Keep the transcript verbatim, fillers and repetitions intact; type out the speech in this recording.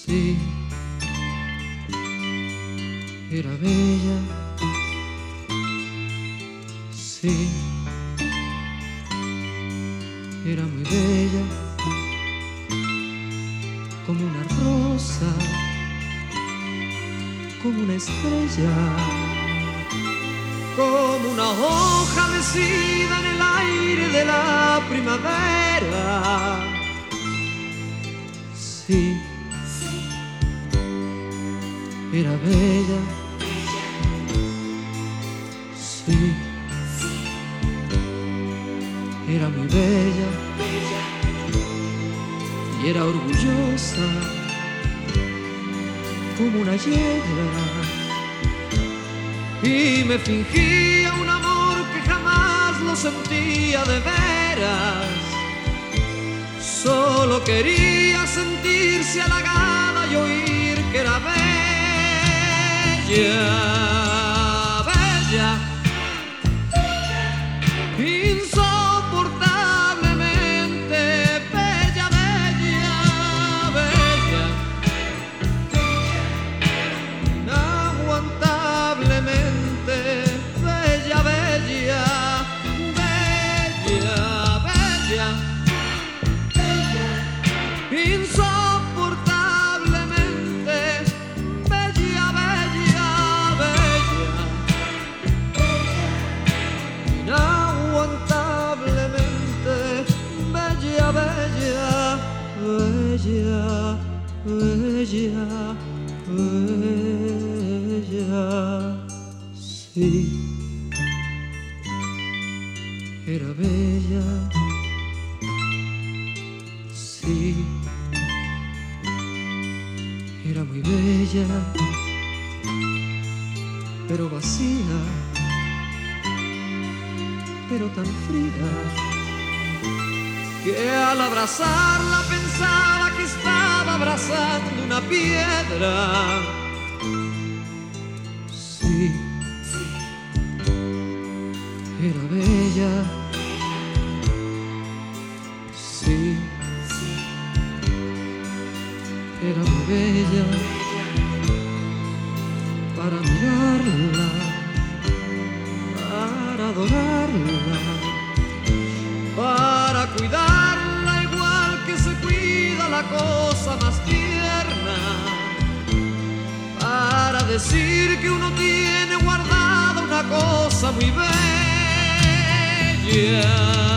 Sí, era bella, sí, era muy bella, como una rosa, como una estrella, como una hoja mecida en el aire de la primavera. Sí, era bella, sí, era muy bella y era orgullosa como una hiedra, y me fingía un amor que jamás lo sentía de veras. Solo quería sentirse halagada y oír que era bella, bella, insoportablemente bella, bella, bella, inaguantablemente bella, bella, bella, bella, insoportablemente bella, bella, bella, inaguantablemente bella, bella, bella, bella, bella. Sí, era bella, sí, era muy bella, pero vacía, pero tan fría, que al abrazarla pensaba que estaba abrazando una piedra. Sí, era bella, sí, era muy bella para mirarla, para adorarla, para cuidarla igual que se cuida la cosa más tierna, para decir que uno tiene guardada una cosa muy bella.